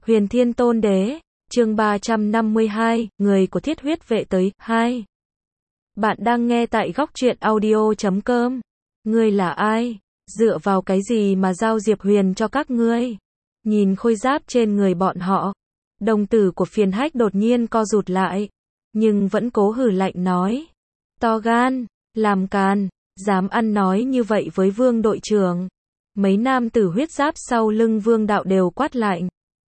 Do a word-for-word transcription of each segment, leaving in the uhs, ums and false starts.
Huyền Thiên Tôn Đế, chương ba trăm năm mươi hai, người của Thiết Huyết Vệ tới, hai. Bạn đang nghe tại góc truyện audio chấm com. Ngươi là ai? Dựa vào cái gì mà giao Diệp Huyền cho các ngươi? Nhìn khôi giáp trên người bọn họ, đồng tử của Phiền Hách đột nhiên co rụt lại, nhưng vẫn cố hừ lạnh nói. To gan, làm càn, dám ăn nói như vậy với Vương đội trưởng. Mấy nam tử huyết giáp sau lưng Vương đạo đều quát lạnh.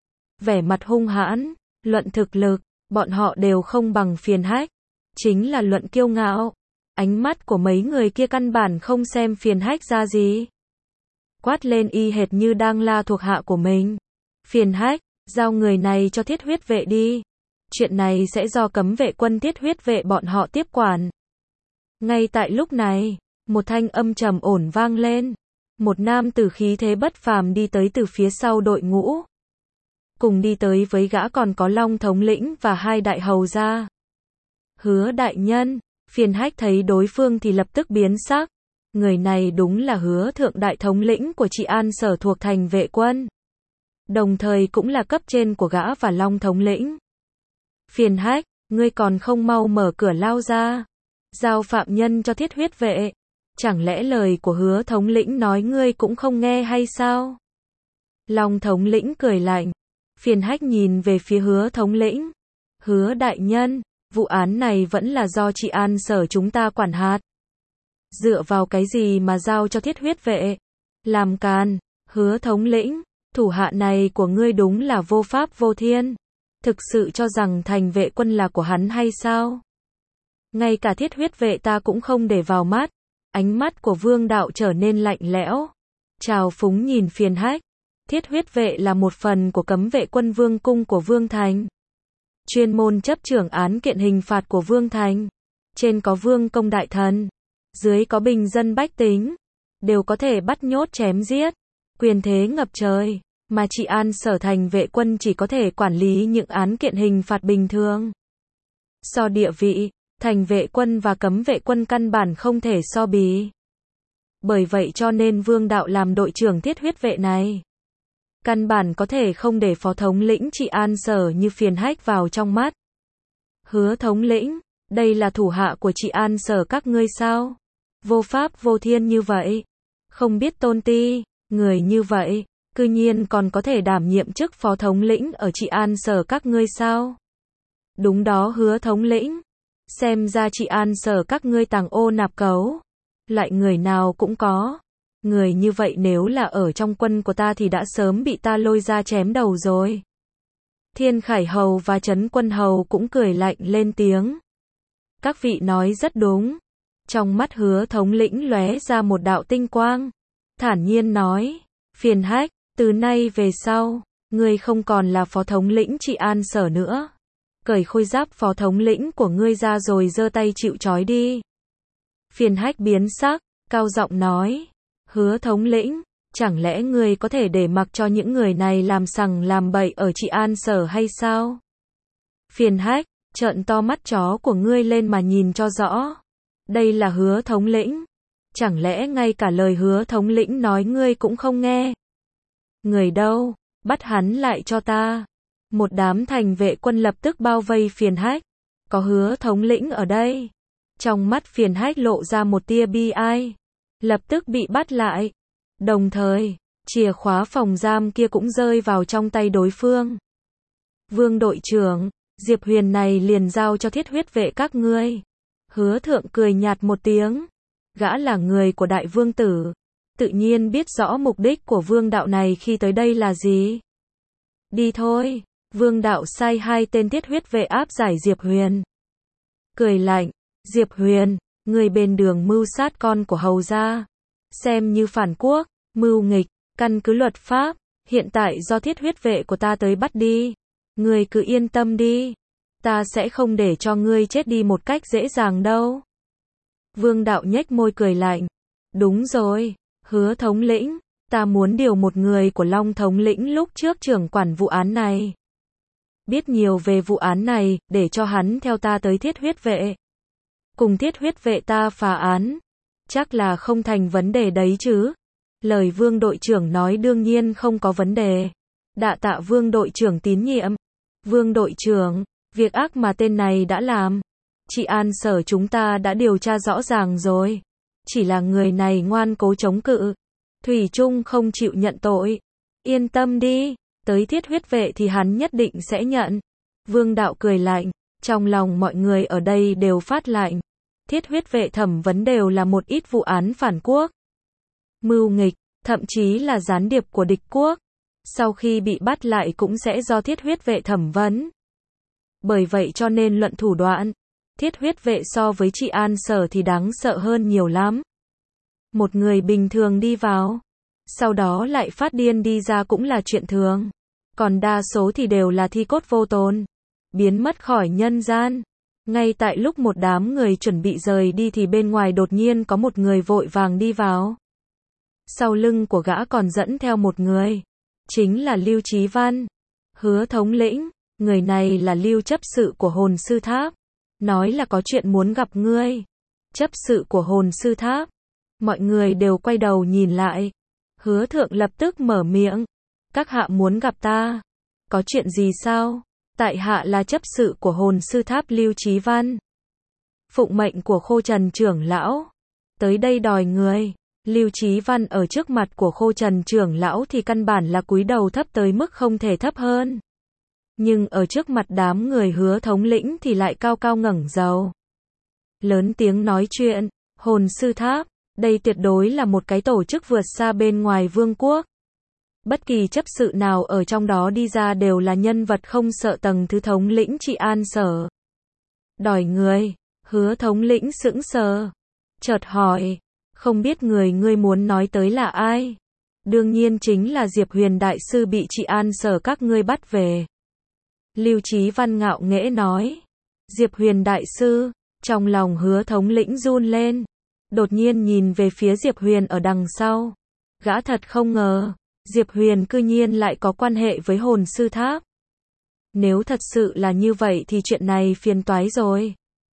Vẻ mặt hung hãn, luận thực lực, bọn họ đều không bằng Phiền Hách. Chính là luận kiêu ngạo. Ánh mắt của mấy người kia căn bản không xem Phiền Hách ra gì. Quát lên y hệt như đang la thuộc hạ của mình. Phiền Hách, giao người này cho Thiết Huyết Vệ đi. Chuyện này sẽ do cấm vệ quân Thiết Huyết Vệ bọn họ tiếp quản. Ngay tại lúc này, một thanh âm trầm ổn vang lên. Một nam tử khí thế bất phàm đi tới từ phía sau đội ngũ. Cùng đi tới với gã còn có Long thống lĩnh và hai đại hầu gia. Hứa đại nhân, Phiền Hách thấy đối phương thì lập tức biến sắc. Người này đúng là Hứa thượng đại thống lĩnh của Trị An Sở thuộc thành vệ quân. Đồng thời cũng là cấp trên của gã và Long thống lĩnh. Phiền Hách, ngươi còn không mau mở cửa lao ra. Giao phạm nhân cho Thiết Huyết Vệ. Chẳng lẽ lời của Hứa thống lĩnh nói ngươi cũng không nghe hay sao? Long thống lĩnh cười lạnh. Phiền Hách nhìn về phía Hứa thống lĩnh. Hứa đại nhân, vụ án này vẫn là do Trị An Sở chúng ta quản hạt. Dựa vào cái gì mà giao cho Thiết Huyết Vệ? Làm càn, Hứa thống lĩnh, thủ hạ này của ngươi đúng là vô pháp vô thiên. Thực sự cho rằng thành vệ quân là của hắn hay sao? Ngay cả Thiết Huyết Vệ ta cũng không để vào mắt. Ánh mắt của Vương đạo trở nên lạnh lẽo. Trào phúng nhìn Phiền Hách. Thiết Huyết Vệ là một phần của cấm vệ quân Vương cung của Vương Thành. Chuyên môn chấp trưởng án kiện hình phạt của Vương Thành. Trên có Vương công đại thần, dưới có bình dân bách tính, đều có thể bắt nhốt chém giết. Quyền thế ngập trời, mà Trị An Sở thành vệ quân chỉ có thể quản lý những án kiện hình phạt bình thường. So địa vị, thành vệ quân và cấm vệ quân căn bản không thể so bì. Bởi vậy cho nên Vương đạo làm đội trưởng Thiết Huyết Vệ này. Căn bản có thể không để phó thống lĩnh Trị An Sở như Phiền Hách vào trong mắt. Hứa thống lĩnh, đây là thủ hạ của Trị An Sở các ngươi sao? Vô pháp vô thiên như vậy. Không biết tôn ti, người như vậy, cư nhiên còn có thể đảm nhiệm chức phó thống lĩnh ở Trị An Sở các ngươi sao? Đúng đó Hứa thống lĩnh. Xem ra Trị An Sở các ngươi tàng ô nạp cấu. Loại người nào cũng có. Người như vậy nếu là ở trong quân của ta thì đã sớm bị ta lôi ra chém đầu rồi. Thiên Khải Hầu và Trấn Quân Hầu cũng cười lạnh lên tiếng. Các vị nói rất đúng. Trong mắt Hứa thống lĩnh lóe ra một đạo tinh quang. Thản nhiên nói. Phiền Hách, từ nay về sau, ngươi không còn là phó thống lĩnh Trị An Sở nữa. Cởi khôi giáp phó thống lĩnh của ngươi ra rồi giơ tay chịu trói đi. Phiền Hách biến sắc, cao giọng nói. Hứa thống lĩnh, chẳng lẽ ngươi có thể để mặc cho những người này làm sằng làm bậy ở Trị An Sở hay sao? Phiền Hách, trợn to mắt chó của ngươi lên mà nhìn cho rõ. Đây là Hứa thống lĩnh. Chẳng lẽ ngay cả lời Hứa thống lĩnh nói ngươi cũng không nghe? Người đâu? Bắt hắn lại cho ta. Một đám thành vệ quân lập tức bao vây Phiền Hách. Có Hứa thống lĩnh ở đây. Trong mắt Phiền Hách lộ ra một tia bi ai. Lập tức bị bắt lại. Đồng thời, chìa khóa phòng giam kia cũng rơi vào trong tay đối phương. Vương đội trưởng, Diệp Huyền này liền giao cho Thiết Huyết Vệ các ngươi. Hứa thượng cười nhạt một tiếng. Gã là người của đại vương tử. Tự nhiên biết rõ mục đích của Vương đạo này khi tới đây là gì. Đi thôi. Vương đạo sai hai tên Thiết Huyết Vệ áp giải Diệp Huyền. Cười lạnh. Diệp Huyền, người bên đường mưu sát con của hầu gia. Xem như phản quốc, mưu nghịch, căn cứ luật pháp. Hiện tại do Thiết Huyết Vệ của ta tới bắt đi. Người cứ yên tâm đi. Ta sẽ không để cho ngươi chết đi một cách dễ dàng đâu. Vương đạo nhếch môi cười lạnh. Đúng rồi, Hứa thống lĩnh. Ta muốn điều một người của Long thống lĩnh lúc trước trưởng quản vụ án này. Biết nhiều về vụ án này, để cho hắn theo ta tới Thiết Huyết Vệ. Cùng Thiết Huyết Vệ ta phá án. Chắc là không thành vấn đề đấy chứ. Lời Vương đội trưởng nói đương nhiên không có vấn đề. Đạ tạ Vương đội trưởng tín nhiệm. Vương đội trưởng, việc ác mà tên này đã làm, Trị An Sở chúng ta đã điều tra rõ ràng rồi. Chỉ là người này ngoan cố chống cự, thủy chung không chịu nhận tội. Yên tâm đi, tới thiết huyết vệ thì hắn nhất định sẽ nhận. Vương đạo cười lạnh, trong lòng mọi người ở đây đều phát lạnh. Thiết huyết vệ thẩm vấn đều là một ít vụ án phản quốc, mưu nghịch, thậm chí là gián điệp của địch quốc. Sau khi bị bắt lại cũng sẽ do thiết huyết vệ thẩm vấn. Bởi vậy cho nên luận thủ đoạn, thiết huyết vệ so với Trị An Sở thì đáng sợ hơn nhiều lắm. Một người bình thường đi vào, sau đó lại phát điên đi ra cũng là chuyện thường. Còn đa số thì đều là thi cốt vô tồn, biến mất khỏi nhân gian. Ngay tại lúc một đám người chuẩn bị rời đi thì bên ngoài đột nhiên có một người vội vàng đi vào. Sau lưng của gã còn dẫn theo một người, chính là Lưu Chí Văn. Hứa thống lĩnh, người này là Lưu chấp sự của Hồn Sư Tháp, nói là có chuyện muốn gặp ngươi. Chấp sự của Hồn Sư Tháp. Mọi người đều quay đầu nhìn lại. Hứa thượng lập tức mở miệng. Các hạ muốn gặp ta. Có chuyện gì sao? Tại hạ là chấp sự của Hồn Sư Tháp Lưu Chí Văn. Phụng mệnh của Khô Trần trưởng lão. Tới đây đòi người. Lưu Chí Văn ở trước mặt của Khô Trần trưởng lão thì căn bản là cúi đầu thấp tới mức không thể thấp hơn. Nhưng ở trước mặt đám người Hứa thống lĩnh thì lại cao cao ngẩng đầu. Lớn tiếng nói chuyện, Hồn Sư Tháp, đây tuyệt đối là một cái tổ chức vượt xa bên ngoài vương quốc. Bất kỳ chấp sự nào ở trong đó đi ra đều là nhân vật không sợ tầng thứ thống lĩnh Trị An Sở. Đòi người, Hứa thống lĩnh sững sờ. Chợt hỏi, không biết người ngươi muốn nói tới là ai? Đương nhiên chính là Diệp Huyền đại sư bị Trị An Sở các ngươi bắt về. Lưu Chí Văn ngạo nghễ nói. Diệp Huyền đại sư, trong lòng Hứa thống lĩnh run lên. Đột nhiên nhìn về phía Diệp Huyền ở đằng sau. Gã thật không ngờ, Diệp Huyền cư nhiên lại có quan hệ với Hồn Sư Tháp. Nếu thật sự là như vậy thì chuyện này phiền toái rồi.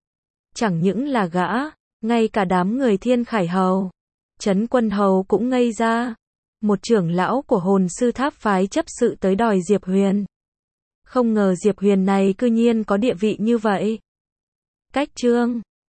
Chẳng những là gã, ngay cả đám người Thiên Khải Hầu, Trấn Quân Hầu cũng ngây ra. Một trưởng lão của Hồn Sư Tháp phái chấp sự tới đòi Diệp Huyền. Không ngờ Diệp Huyền này cư nhiên có địa vị như vậy. Cách chương